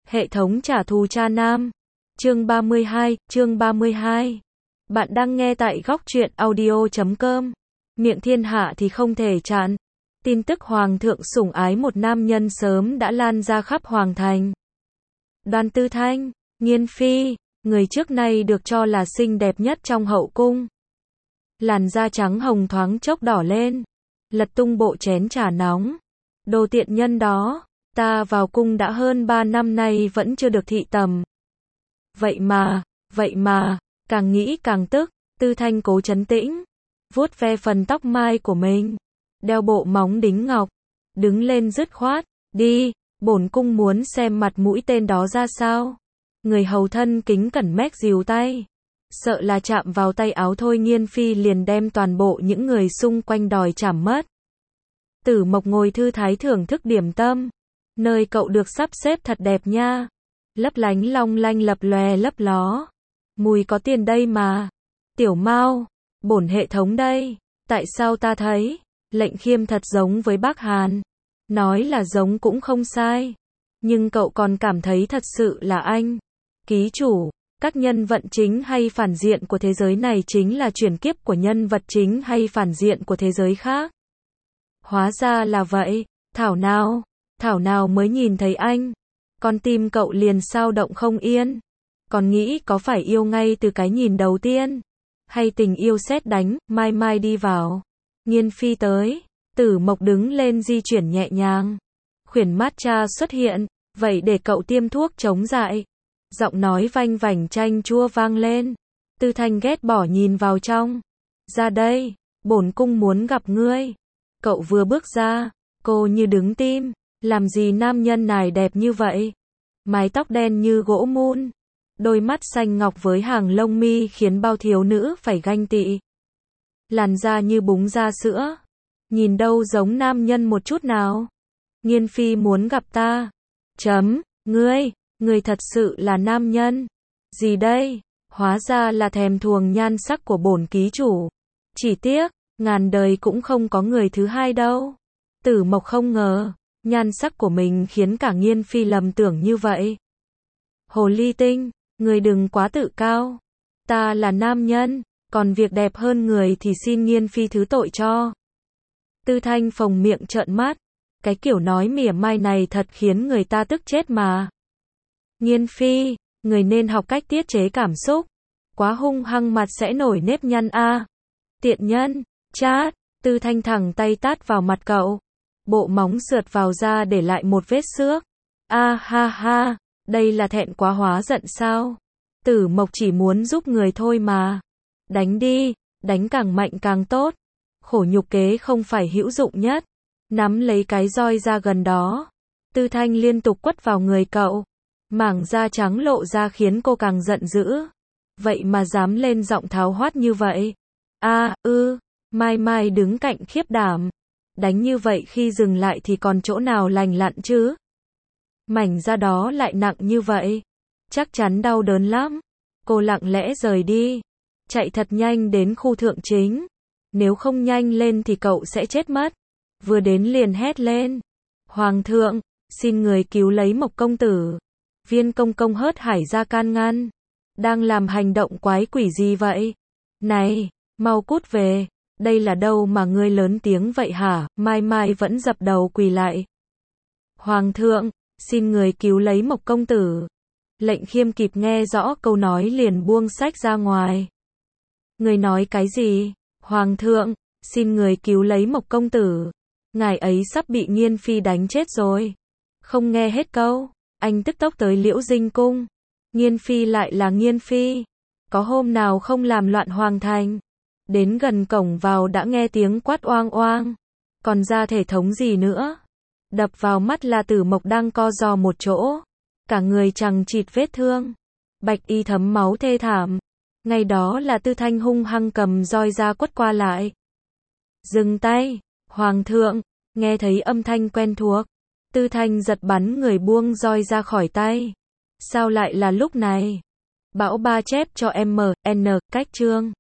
Hệ thống trả thù cha nam. Chương 32. Bạn đang nghe tại góc truyện audio.com. Miệng thiên hạ thì không thể chặn. Tin tức hoàng thượng sủng ái một nam nhân sớm đã lan ra khắp hoàng thành. Đoàn Tư Thanh, Nghiên Phi, người trước nay được cho là xinh đẹp nhất trong hậu cung. Làn da trắng hồng thoáng chốc đỏ lên, lật tung bộ chén trà nóng. Đồ tiện nhân đó, ta vào cung đã hơn 3 năm nay vẫn chưa được thị tầm. Vậy mà, càng nghĩ càng tức. Tư Thanh cố trấn tĩnh, vuốt ve phần tóc mai của mình, đeo bộ móng đính ngọc, đứng lên dứt khoát, đi, bổn cung muốn xem mặt mũi tên đó ra sao. Người hầu thân kính cẩn mách dìu tay, sợ là chạm vào tay áo thôi Nghiên Phi liền đem toàn bộ những người xung quanh đòi chảm mất. Tử Mộc ngồi thư thái thưởng thức điểm tâm, nơi cậu được sắp xếp thật đẹp nha, lấp lánh long lanh lập lòe lấp ló, mùi có tiền đây mà. Tiểu Mao, bổn hệ thống đây, tại sao ta thấy Lệnh Khiêm thật giống với bác Hàn? Nói là giống cũng không sai, nhưng cậu còn cảm thấy thật sự là anh. Ký chủ, các nhân vật chính hay phản diện của thế giới này chính là chuyển kiếp của nhân vật chính hay phản diện của thế giới khác. Hóa ra là vậy, thảo nào mới nhìn thấy anh, con tim cậu liền xao động không yên. Còn nghĩ có phải yêu ngay từ cái nhìn đầu tiên, hay tình yêu sét đánh, mai đi vào. Nghiên Phi tới, Tử Mộc đứng lên di chuyển nhẹ nhàng. Khuyển matcha xuất hiện, vậy để cậu tiêm thuốc chống dại. Giọng nói vanh vảnh chanh chua vang lên. Tư Thanh ghét bỏ nhìn vào trong. Ra đây, bổn cung muốn gặp ngươi. Cậu vừa bước ra, cô như đứng tim. Làm gì nam nhân này đẹp như vậy? Mái tóc đen như gỗ mun, đôi mắt xanh ngọc với hàng lông mi khiến bao thiếu nữ phải ganh tị. Làn da như búng da sữa, nhìn đâu giống nam nhân một chút nào. Nghiên Phi muốn gặp ta. Ngươi thật sự là nam nhân. Gì đây? Hóa ra là thèm thuồng nhan sắc của bổn ký chủ. Chỉ tiếc, ngàn đời cũng không có người thứ hai đâu. Tử Mộc không ngờ, nhan sắc của mình khiến cả Nghiên Phi lầm tưởng như vậy. Hồ ly tinh, người đừng quá tự cao. Ta là nam nhân, còn việc đẹp hơn người thì xin Nghiên Phi thứ tội cho. Tư Thanh phồng miệng trợn mắt, cái kiểu nói mỉa mai này thật khiến người ta tức chết mà. Nghiên Phi, người nên học cách tiết chế cảm xúc, quá hung hăng mặt sẽ nổi nếp nhăn a. Tiện nhân, chát. Tư Thanh thẳng tay tát vào mặt cậu, bộ móng sượt vào da để lại một vết xước. Ha, đây là thẹn quá hóa giận sao? Tử Mộc chỉ muốn giúp người thôi mà. Đánh đi, đánh càng mạnh càng tốt. Khổ nhục kế không phải hữu dụng nhất. Nắm lấy cái roi ra gần đó, Tư Thanh liên tục quất vào người cậu. Mảng da trắng lộ ra khiến cô càng giận dữ. Vậy mà dám lên giọng tháo hoát như vậy. Mai đứng cạnh khiếp đảm. Đánh như vậy khi dừng lại thì còn chỗ nào lành lặn chứ? Mảnh da đó lại nặng như vậy, chắc chắn đau đớn lắm. Cô lặng lẽ rời đi, chạy thật nhanh đến khu thượng chính. Nếu không nhanh lên thì cậu sẽ chết mất. Vừa đến liền hét lên. Hoàng thượng, xin người cứu lấy Mộc công tử. Viên công công hớt hải ra can ngăn. Đang làm hành động quái quỷ gì vậy? Này, mau cút về. Đây là đâu mà ngươi lớn tiếng vậy hả? Mai vẫn dập đầu quỳ lại. Hoàng thượng, xin người cứu lấy Mộc công tử. Lệnh Khiêm kịp nghe rõ câu nói liền buông sách ra ngoài. Người nói cái gì? Hoàng thượng, xin người cứu lấy Mộc công tử. Ngài ấy sắp bị Nghiên Phi đánh chết rồi. Không nghe hết câu, anh tức tốc tới Liễu Dinh cung. Nghiên Phi lại là Nghiên Phi, có hôm nào không làm loạn hoàng thành. Đến gần cổng vào đã nghe tiếng quát oang oang. Còn ra thể thống gì nữa? Đập vào mắt là Tử Mộc đang co ro một chỗ, cả người chằng chịt vết thương, bạch y thấm máu thê thảm. Ngay đó là Tư Thanh hung hăng cầm roi ra quất qua lại. Dừng tay, Hoàng thượng. Nghe thấy âm thanh quen thuộc, Tư Thanh giật bắn người buông roi ra khỏi tay. Sao lại là lúc này? Bão ba chép cho MN, cách chương.